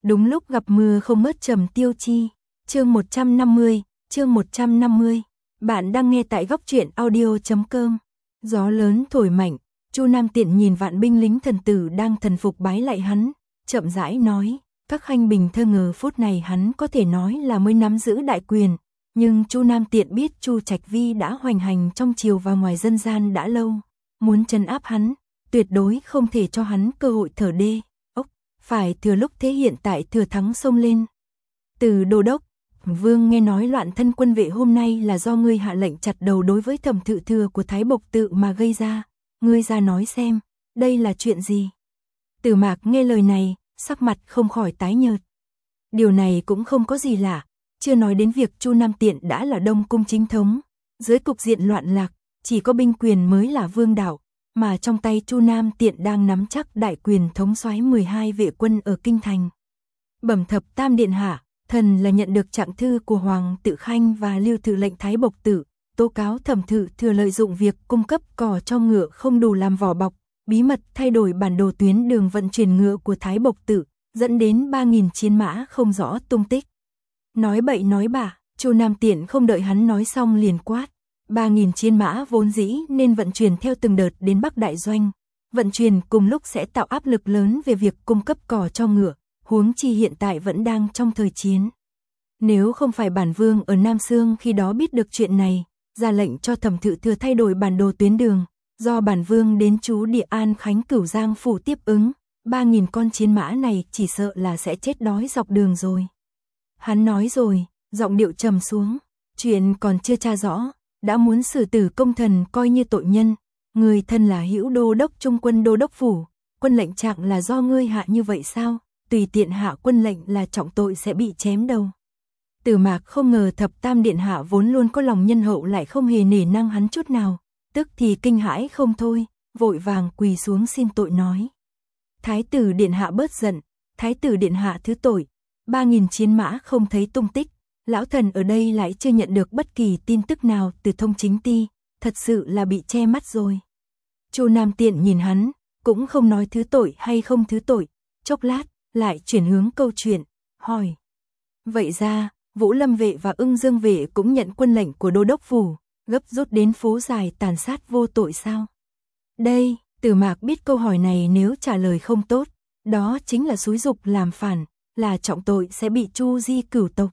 Đúng lúc gặp mưa không mất Trầm Tiêu Chi. Chương 150, chương 150. Bạn đang nghe tại góc truyện audio.com. Gió lớn thổi mạnh, Chu Nam Tiện nhìn vạn binh lính thần tử đang thần phục bái lại hắn, chậm rãi nói, các khanh bình thơ ngờ phút này hắn có thể nói là mới nắm giữ đại quyền, nhưng Chu Nam Tiện biết Chu Trạch Vi đã hoành hành trong triều và ngoài dân gian đã lâu, muốn trấn áp hắn, tuyệt đối không thể cho hắn cơ hội thở đê. Phải thừa lúc thế hiện tại thừa thắng xông lên. Từ đô đốc, vương nghe nói loạn thân quân vệ hôm nay là do ngươi hạ lệnh chặt đầu đối với Thẩm Thự Thừa của Thái Bộc Tự mà gây ra, ngươi ra nói xem, đây là chuyện gì? Tử Mạc nghe lời này, sắc mặt không khỏi tái nhợt. Điều này cũng không có gì lạ, chưa nói đến việc Chu Nam Tiện đã là Đông Cung chính thống, dưới cục diện loạn lạc, chỉ có binh quyền mới là vương đạo. Mà trong tay Chu Nam Tiện đang nắm chắc đại quyền thống soái 12 vệ quân ở kinh thành. Bẩm thập tam điện hạ, thần là nhận được trạng thư của Hoàng Tự Khanh và Lưu Thự lệnh Thái Bộc Tự, tố cáo Thẩm Thự Thừa lợi dụng việc cung cấp cỏ cho ngựa không đủ làm vỏ bọc, bí mật thay đổi bản đồ tuyến đường vận chuyển ngựa của Thái Bộc Tự, dẫn đến 3.000 chiến mã không rõ tung tích. Nói bậy nói bạ, Chu Nam Tiện không đợi hắn nói xong liền quát. 3.000 chiến mã vốn dĩ nên vận chuyển theo từng đợt đến Bắc Đại Doanh, vận chuyển cùng lúc sẽ tạo áp lực lớn về việc cung cấp cỏ cho ngựa, huống chi hiện tại vẫn đang trong thời chiến. Nếu không phải bản vương ở Nam Sương khi đó biết được chuyện này, ra lệnh cho Thẩm Thự Thừa thay đổi bản đồ tuyến đường, do bản vương đến chú địa An Khánh Cửu Giang phủ tiếp ứng, 3.000 con chiến mã này chỉ sợ là sẽ chết đói dọc đường rồi. Hắn nói rồi, giọng điệu trầm xuống, chuyện còn chưa tra rõ. Đã muốn xử tử công thần coi như tội nhân, người thân là hữu đô đốc trung quân đô đốc phủ, quân lệnh trạng là do ngươi hạ như vậy sao, tùy tiện hạ quân lệnh là trọng tội sẽ bị chém đầu. Tử Mạc không ngờ thập tam điện hạ vốn luôn có lòng nhân hậu lại không hề nể nang hắn chút nào, tức thì kinh hãi không thôi, vội vàng quỳ xuống xin tội nói. Thái tử điện hạ bớt giận, thái tử điện hạ thứ tội, 3.000 chiến mã không thấy tung tích. Lão thần ở đây lại chưa nhận được bất kỳ tin tức nào từ thông chính ti, thật sự là bị che mắt rồi. Chu Nam Tiện nhìn hắn, cũng không nói thứ tội hay không thứ tội, chốc lát, lại chuyển hướng câu chuyện, hỏi. Vậy ra, Vũ Lâm vệ và Ưng Dương vệ cũng nhận quân lệnh của đô đốc phủ, gấp rút đến phố dài tàn sát vô tội sao? Đây, Tử Mạc biết câu hỏi này nếu trả lời không tốt, đó chính là xúi giục làm phản, là trọng tội sẽ bị Chu di cửu tộc.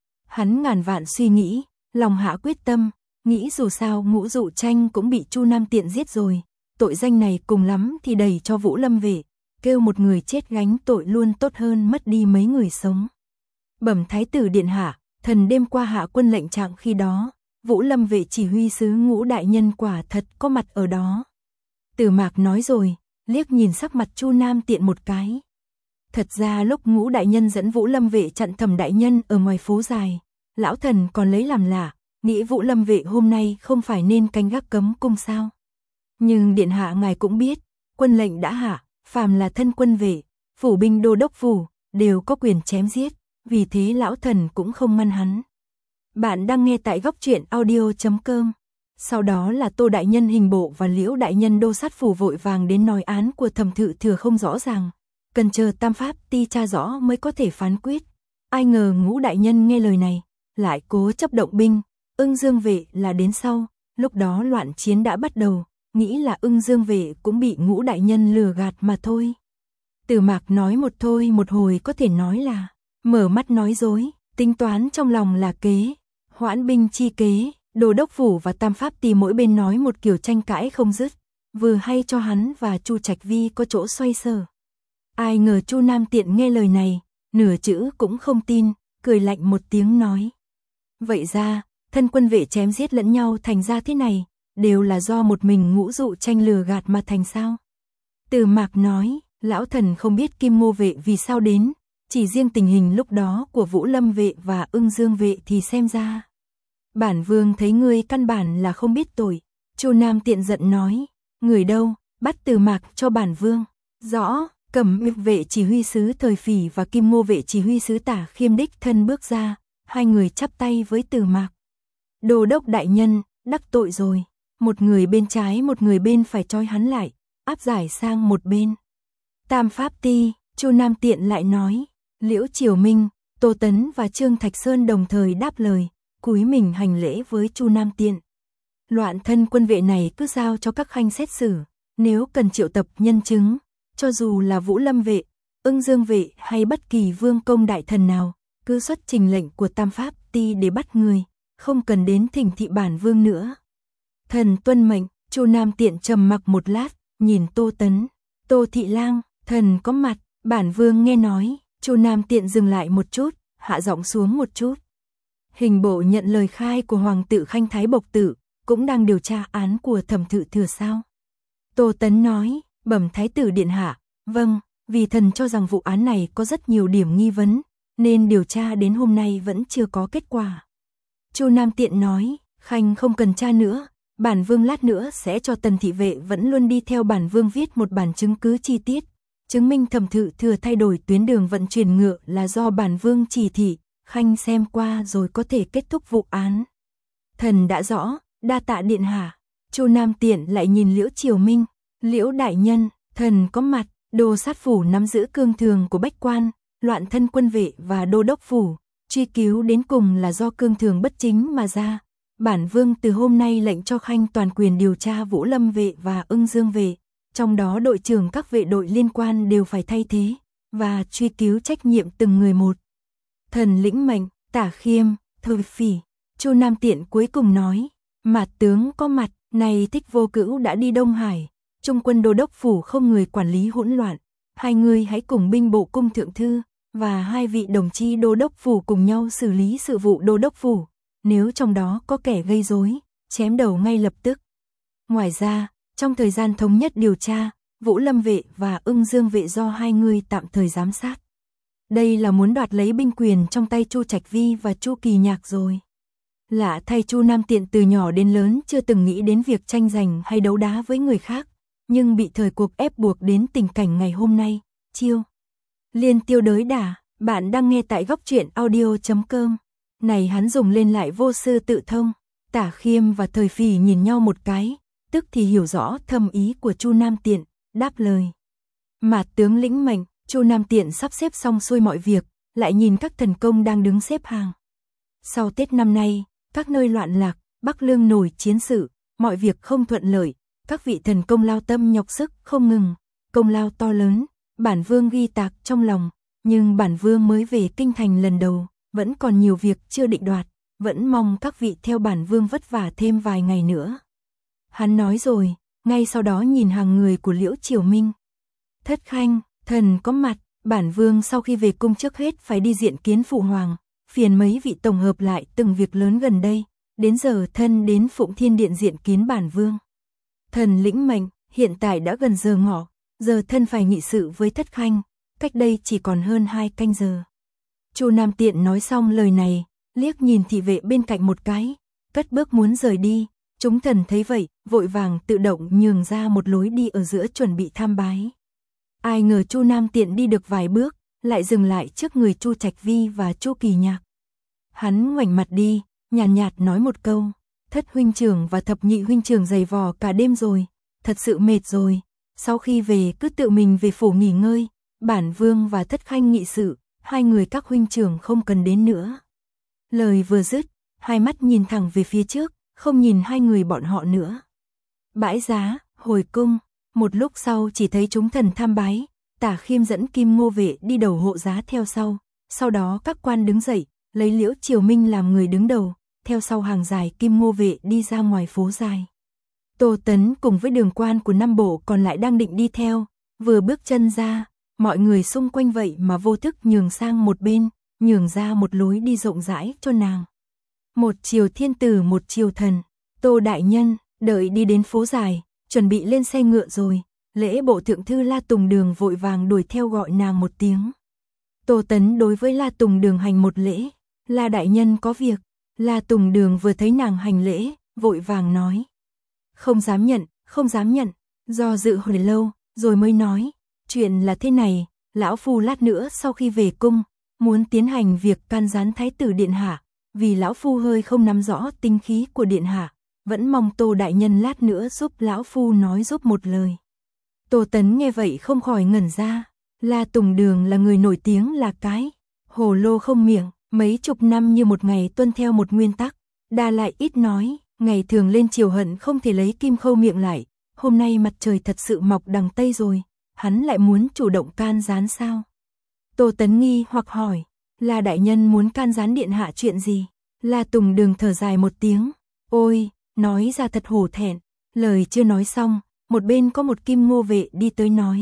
Hắn ngàn vạn suy nghĩ, lòng hạ quyết tâm, nghĩ dù sao Ngũ Dụ Tranh cũng bị Chu Nam Tiện giết rồi, tội danh này cùng lắm thì đẩy cho Vũ Lâm vệ, kêu một người chết gánh tội luôn tốt hơn mất đi mấy người sống. Bẩm thái tử điện hạ, thần đêm qua hạ quân lệnh trạng khi đó, Vũ Lâm vệ chỉ huy sứ Ngũ đại nhân quả thật có mặt ở đó. Tử Mạc nói rồi, liếc nhìn sắc mặt Chu Nam Tiện một cái. Thật ra lúc Ngũ đại nhân dẫn Vũ Lâm vệ chặn Thẩm đại nhân ở ngoài phố dài, lão thần còn lấy làm lạ, nghĩ Vũ Lâm vệ hôm nay không phải nên canh gác cấm cung sao? Nhưng điện hạ ngài cũng biết, quân lệnh đã hạ, phàm là thân quân vệ, phủ binh đô đốc phủ đều có quyền chém giết, vì thế lão thần cũng không ngăn hắn. Bạn đang nghe tại góc truyện audio.com. Sau đó là Tô đại nhân hình bộ và Liễu đại nhân đô sát phủ vội vàng đến nói án của Thẩm Thự Thừa không rõ ràng. Cần chờ tam pháp ti tra rõ mới có thể phán quyết. Ai ngờ Ngũ đại nhân nghe lời này, lại cố chấp động binh, Ưng Dương vệ là đến sau, lúc đó loạn chiến đã bắt đầu, nghĩ là Ưng Dương vệ cũng bị Ngũ đại nhân lừa gạt mà thôi. Tử Mạc nói một thôi một hồi có thể nói là, mở mắt nói dối, tính toán trong lòng là kế, hoãn binh chi kế, đô đốc phủ và tam pháp ti mỗi bên nói một kiểu tranh cãi không dứt, vừa hay cho hắn và Chu Trạch Vi có chỗ xoay sở. Ai ngờ Chu Nam Tiện nghe lời này, nửa chữ cũng không tin, cười lạnh một tiếng nói. Vậy ra, thân quân vệ chém giết lẫn nhau thành ra thế này, đều là do một mình Ngũ Dụ Tranh lừa gạt mà thành sao? Tử Mạc nói, lão thần không biết Kim Ngô vệ vì sao đến, chỉ riêng tình hình lúc đó của Vũ Lâm vệ và Ưng Dương vệ thì xem ra. Bản vương thấy ngươi căn bản là không biết tội, Chu Nam Tiện giận nói, người đâu, bắt Tử Mạc cho bản vương. Rõ. Cẩm Mịch vệ chỉ huy sứ Thời Phỉ và Kim Ngô vệ chỉ huy sứ Tả Khiêm đích thân bước ra, hai người chắp tay với Tử Mạc. Đô đốc đại nhân, đắc tội rồi, một người bên trái một người bên phải trói hắn lại, áp giải sang một bên. Tam pháp ti, Chu Nam Tiện lại nói, Liễu Triều Minh, Tô Tấn và Trương Thạch Sơn đồng thời đáp lời, cúi mình hành lễ với Chu Nam Tiện. Loạn thân quân vệ này cứ giao cho các khanh xét xử, nếu cần triệu tập nhân chứng, cho dù là Vũ Lâm vệ, Ưng Dương vệ hay bất kỳ vương công đại thần nào, cứ xuất trình lệnh của Tam Pháp Ti để bắt người, không cần đến thỉnh thị bản vương nữa. Thần tuân mệnh. Chu Nam Tiện trầm mặc một lát, nhìn Tô Tấn. Tô thị lang, thần có mặt. Bản vương nghe nói. Chu Nam Tiện dừng lại một chút, hạ giọng xuống một chút. Hình bộ nhận lời khai của hoàng tử Khanh Thái Bộc Tử, cũng đang điều tra án của Thẩm Thự Thừa sao? Tô Tấn nói, bẩm Thái tử điện hạ, vâng, vì thần cho rằng vụ án này có rất nhiều điểm nghi vấn, nên điều tra đến hôm nay vẫn chưa có kết quả. Chu Nam Tiện nói, Khanh không cần tra nữa, bản vương lát nữa sẽ cho Tần thị vệ vẫn luôn đi theo bản vương viết một bản chứng cứ chi tiết, chứng minh Thẩm Thự Thừa thay đổi tuyến đường vận chuyển ngựa là do bản vương chỉ thị, Khanh xem qua rồi có thể kết thúc vụ án. Thần đã rõ, đa tạ điện hạ. Chu Nam Tiện lại nhìn Liễu Triều Minh, Liễu đại nhân, thần có mặt. Đô sát phủ nắm giữ cương thường của bách quan, loạn thân quân vệ và đô đốc phủ, truy cứu đến cùng là do cương thường bất chính mà ra. Bản vương từ hôm nay lệnh cho Khanh toàn quyền điều tra Vũ Lâm vệ và Ưng Dương vệ, trong đó đội trưởng các vệ đội liên quan đều phải thay thế, và truy cứu trách nhiệm từng người một. Thần lĩnh mệnh. Tả Khiêm, Thôi Phỉ. Chu Nam Tiện cuối cùng nói, Mạt tướng có mặt, này Thích Vô Cữu đã đi Đông Hải. Trung quân đô đốc phủ không người quản lý hỗn loạn, hai người hãy cùng binh bộ cung thượng thư và hai vị đồng chi đô đốc phủ cùng nhau xử lý sự vụ đô đốc phủ, nếu trong đó có kẻ gây rối, chém đầu ngay lập tức. Ngoài ra, trong thời gian thống nhất điều tra, Vũ Lâm vệ và Ưng Dương vệ do hai người tạm thời giám sát. Đây là muốn đoạt lấy binh quyền trong tay Chu Trạch Vi và Chu Kỳ Nhạc rồi. Lạ thay, Chu Nam Tiện từ nhỏ đến lớn chưa từng nghĩ đến việc tranh giành hay đấu đá với người khác, nhưng bị thời cuộc ép buộc đến tình cảnh ngày hôm nay. Chiêu liên tiêu đới đả. Bạn đang nghe tại góc truyện audio.com. Này hắn dùng lên lại vô sư tự thông. Tả Khiêm và Thời Phỉ nhìn nhau một cái, tức thì hiểu rõ thâm ý của Chu Nam Tiện, đáp lời. Mạt tướng lĩnh mệnh. Chu Nam Tiện sắp xếp xong xuôi mọi việc, lại nhìn các thần công đang đứng xếp hàng. Sau Tết năm nay, các nơi loạn lạc, Bắc Lương nổi chiến sự, mọi việc không thuận lợi, các vị thần công lao tâm nhọc sức không ngừng, công lao to lớn, bản vương ghi tạc trong lòng, nhưng bản vương mới về kinh thành lần đầu, vẫn còn nhiều việc chưa định đoạt, vẫn mong các vị theo bản vương vất vả thêm vài ngày nữa. Hắn nói rồi, ngay sau đó nhìn hàng người của Liễu Triều Minh. Thất khanh, thần có mặt. Bản vương sau khi về cung trước hết phải đi diện kiến phụ hoàng, phiền mấy vị tổng hợp lại từng việc lớn gần đây, đến giờ thân đến Phụng Thiên Điện diện kiến bản vương. Thần lĩnh mệnh. Hiện tại đã gần giờ ngọ, giờ thân phải nghị sự với thất khanh, cách đây chỉ còn hơn 2 canh giờ. Chu Nam Tiện nói xong lời này, liếc nhìn thị vệ bên cạnh một cái, cất bước muốn rời đi. Chúng thần thấy vậy, vội vàng tự động nhường ra một lối đi ở giữa chuẩn bị tham bái. Ai ngờ Chu Nam Tiện đi được vài bước, lại dừng lại trước người Chu Trạch Vi và Chu Kỳ Nhạc. Hắn ngoảnh mặt đi, nhàn nhạt nói một câu, thất huynh trưởng và thập nhị huynh trưởng giày vò cả đêm rồi, thật sự mệt rồi, sau khi về cứ tự mình về phủ nghỉ ngơi, bản vương và thất khanh nghị sự, hai người các huynh trưởng không cần đến nữa. Lời vừa dứt, hai mắt nhìn thẳng về phía trước, không nhìn hai người bọn họ nữa. Bãi giá, hồi cung, một lúc sau chỉ thấy chúng thần tham bái, Tả Khiêm dẫn Kim Ngô vệ đi đầu hộ giá theo sau đó các quan đứng dậy, lấy Liễu Triều Minh làm người đứng đầu, theo sau hàng dài Kim Ngô vệ đi ra ngoài phố dài. Tô Tấn cùng với đường quan của năm bộ còn lại đang định đi theo, vừa bước chân ra, mọi người xung quanh vậy mà vô thức nhường sang một bên, nhường ra một lối đi rộng rãi cho nàng. Một chiều thiên tử một chiều thần. Tô đại nhân, đợi đi đến phố dài, chuẩn bị lên xe ngựa rồi. Lễ bộ thượng thư La Tùng Đường vội vàng đuổi theo gọi nàng một tiếng. Tô Tấn đối với La Tùng Đường hành một lễ. La đại nhân có việc. La Tùng Đường vừa thấy nàng hành lễ, vội vàng nói. Không dám nhận, do dự hồi lâu, rồi mới nói. Chuyện là thế này, lão phu lát nữa sau khi về cung, muốn tiến hành việc can gián thái tử điện hạ, vì lão phu hơi không nắm rõ tinh khí của điện hạ, vẫn mong Tô đại nhân lát nữa giúp lão phu nói giúp một lời. Tô Tấn nghe vậy không khỏi ngẩn ra, La Tùng Đường là người nổi tiếng là cái Hồ lô không miệng, mấy chục năm như một ngày tuân theo một nguyên tắc, đa lại ít nói, ngày thường lên chiều hận không thể lấy kim khâu miệng lại, hôm nay mặt trời thật sự mọc đằng Tây rồi, hắn lại muốn chủ động can gián sao? Tô Tấn nghi hoặc hỏi, La đại nhân muốn can gián điện hạ chuyện gì? La Tùng Đường thở dài một tiếng, ôi, nói ra thật hổ thẹn, lời chưa nói xong, một bên có một kim ngô vệ đi tới nói.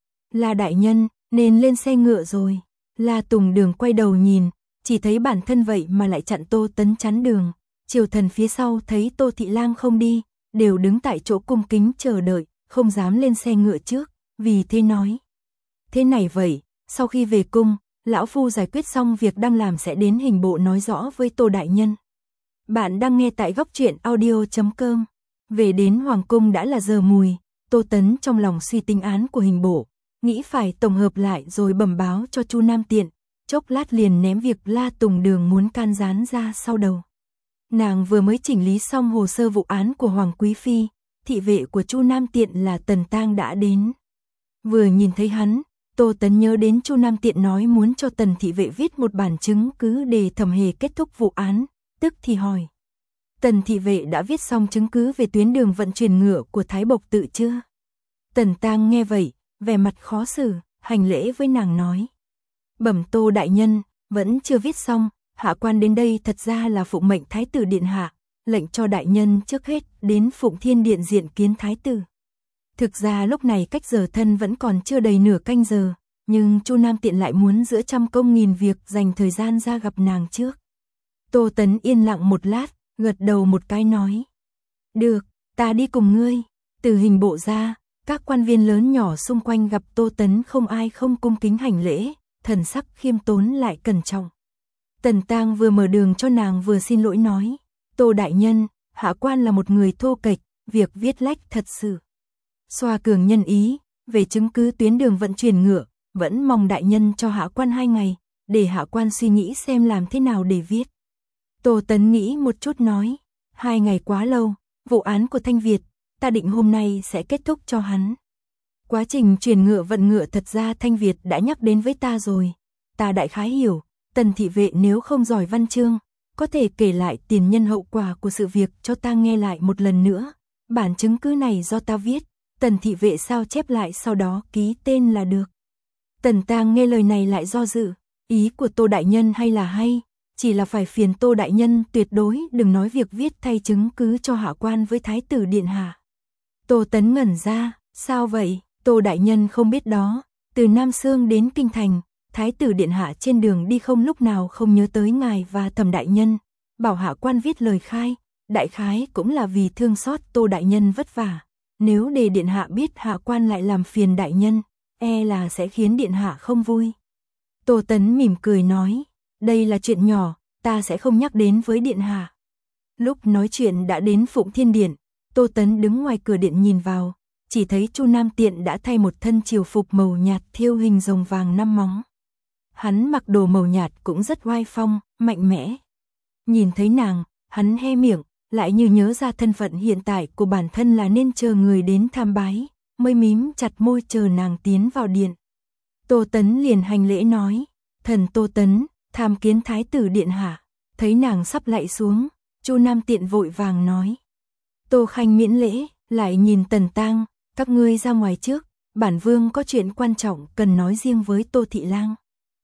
La đại nhân, nên lên xe ngựa rồi. La Tùng Đường quay đầu nhìn, chỉ thấy bản thân vậy mà lại chặn Tô Tấn chắn đường. Triều thần phía sau thấy Tô Thị Lang không đi, đều đứng tại chỗ cung kính chờ đợi, không dám lên xe ngựa trước, vì thế nói. Thế này vậy, sau khi về cung, lão phu giải quyết xong việc đang làm sẽ đến hình bộ nói rõ với Tô đại nhân. Bạn đang nghe tại góc truyện audio.com. Về đến Hoàng cung đã là giờ mùi, Tô Tấn trong lòng suy tính án của hình bộ, nghĩ phải tổng hợp lại rồi bẩm báo cho Chu Nam Tiện, chốc lát liền ném việc La Tùng Đường muốn can gián ra sau đầu. Nàng vừa mới chỉnh lý xong hồ sơ vụ án của Hoàng Quý Phi, thị vệ của Chu Nam Tiện là Tần Tang đã đến. Vừa nhìn thấy hắn, Tô Tấn nhớ đến Chu Nam Tiện nói muốn cho Tần thị vệ viết một bản chứng cứ để thẩm hề kết thúc vụ án, tức thì hỏi. Tần thị vệ đã viết xong chứng cứ về tuyến đường vận chuyển ngựa của Thái Bộc Tự chưa? Tần Tang nghe vậy, vẻ mặt khó xử, hành lễ với nàng nói. Bẩm Tô đại nhân, vẫn chưa viết xong, hạ quan đến đây thật ra là phụng mệnh Thái tử điện hạ, lệnh cho đại nhân trước hết đến Phụng Thiên điện diện kiến Thái tử. Thực ra lúc này cách giờ thân vẫn còn chưa đầy nửa canh giờ, nhưng Chu Nam Tiện lại muốn giữa trăm công nghìn việc dành thời gian ra gặp nàng trước. Tô Tấn yên lặng một lát, gật đầu một cái nói. Được, ta đi cùng ngươi. Từ hình bộ ra, các quan viên lớn nhỏ xung quanh gặp Tô Tấn không ai không cung kính hành lễ, thần sắc khiêm tốn lại cẩn trọng. Tần Tang vừa mở đường cho nàng vừa xin lỗi nói. Tô đại nhân, hạ quan là một người thô kệch, việc viết lách thật sự. Xoa cường nhân ý, về chứng cứ tuyến đường vận chuyển ngựa, vẫn mong đại nhân cho hạ quan 2 ngày, để hạ quan suy nghĩ xem làm thế nào để viết. Tô Tấn nghĩ một chút nói, 2 ngày quá lâu, vụ án của Thanh Việt, ta định hôm nay sẽ kết thúc cho hắn. Quá trình chuyển ngựa vận ngựa thật ra Thanh Việt đã nhắc đến với ta rồi, ta đại khái hiểu, Tần thị vệ nếu không giỏi văn chương, có thể kể lại tiền nhân hậu quả của sự việc cho ta nghe lại một lần nữa, bản chứng cứ này do ta viết, Tần thị vệ sao chép lại sau đó ký tên là được. Tần Tang nghe lời này lại do dự, ý của Tô đại nhân hay là hay, chỉ là phải phiền Tô đại nhân tuyệt đối đừng nói việc viết thay chứng cứ cho hạ quan với Thái tử điện hạ. Tô Tấn ngẩn ra, sao vậy? Tô đại nhân không biết đó, từ Nam Xương đến Kinh Thành, Thái tử điện hạ trên đường đi không lúc nào không nhớ tới ngài và Thẩm đại nhân, bảo hạ quan viết lời khai, đại khái cũng là vì thương xót Tô đại nhân vất vả. Nếu để điện hạ biết hạ quan lại làm phiền đại nhân, e là sẽ khiến điện hạ không vui. Tô Tấn mỉm cười nói, đây là chuyện nhỏ, ta sẽ không nhắc đến với điện hạ. Lúc nói chuyện đã đến Phụng Thiên điện, Tô Tấn đứng ngoài cửa điện nhìn vào, chỉ thấy Chu Nam Tiện đã thay một thân triều phục màu nhạt thêu hình rồng vàng 5 móng. Hắn mặc đồ màu nhạt cũng rất oai phong, mạnh mẽ. Nhìn thấy nàng, hắn hé miệng, lại như nhớ ra thân phận hiện tại của bản thân là nên chờ người đến tham bái, mới mím chặt môi chờ nàng tiến vào điện. Tô Tấn liền hành lễ nói, thần Tô Tấn, tham kiến Thái tử điện hạ. Thấy nàng sắp lạy xuống, Chu Nam Tiện vội vàng nói. Tô Khanh miễn lễ, lại nhìn Tần Tang, các ngươi ra ngoài trước, bản vương có chuyện quan trọng cần nói riêng với Tô Thị Lang.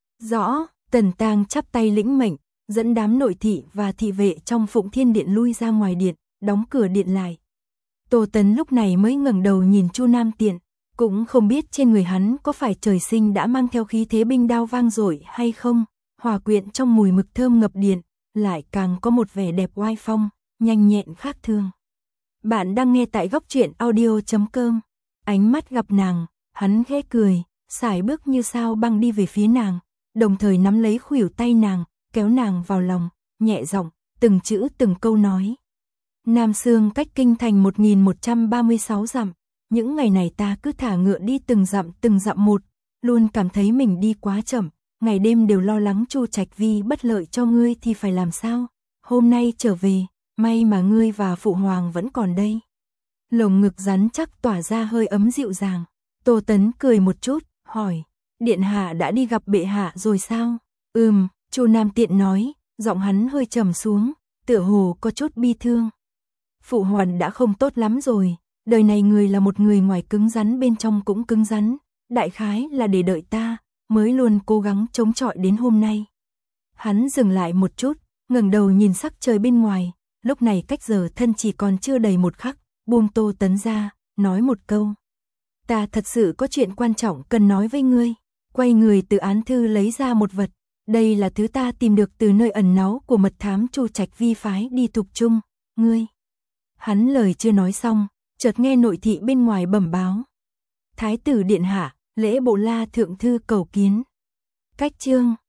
Rõ, Tần Tang chắp tay lĩnh mệnh, dẫn đám nội thị và thị vệ trong Phụng Thiên điện lui ra ngoài điện, đóng cửa điện lại. Tô Tấn lúc này mới ngẩng đầu nhìn Chu Nam Tiện, cũng không biết trên người hắn có phải trời sinh đã mang theo khí thế binh đao vang dội hay không, hòa quyện trong mùi mực thơm ngập điện, lại càng có một vẻ đẹp oai phong, nhanh nhẹn khác thường. Bạn đang nghe tại góc truyện audio.com. Ánh mắt gặp nàng, hắn khẽ cười, sải bước như sao băng đi về phía nàng, đồng thời nắm lấy khuỷu tay nàng, kéo nàng vào lòng, nhẹ giọng, từng chữ từng câu nói. Nam Xương cách Kinh Thành 1136 dặm, những ngày này ta cứ thả ngựa đi từng dặm một, luôn cảm thấy mình đi quá chậm, ngày đêm đều lo lắng Chu Trạch Vi bất lợi cho ngươi thì phải làm sao? Hôm nay trở về, may mà ngươi và phụ hoàng vẫn còn đây. Lồng ngực rắn chắc tỏa ra hơi ấm dịu dàng. Tô Tấn cười một chút, hỏi, điện hạ đã đi gặp bệ hạ rồi sao? Chu Nam Tiện nói, giọng hắn hơi trầm xuống, tựa hồ có chút bi thương. Phụ hoàng đã không tốt lắm rồi, đời này người là một người ngoài cứng rắn bên trong cũng cứng rắn, đại khái là để đợi ta, mới luôn cố gắng chống chọi đến hôm nay. Hắn dừng lại một chút, ngẩng đầu nhìn sắc trời bên ngoài, lúc này cách giờ thân chỉ còn chưa đầy một khắc, buông Tô Tấn ra, nói một câu. Ta thật sự có chuyện quan trọng cần nói với ngươi. Quay người từ án thư lấy ra một vật, đây là thứ ta tìm được từ nơi ẩn náu của mật thám Chu Trạch Vi phái đi Thục Trung, ngươi. Hắn lời chưa nói xong, chợt nghe nội thị bên ngoài bẩm báo. Thái tử điện hạ, lễ bộ La thượng thư cầu kiến. Cách chương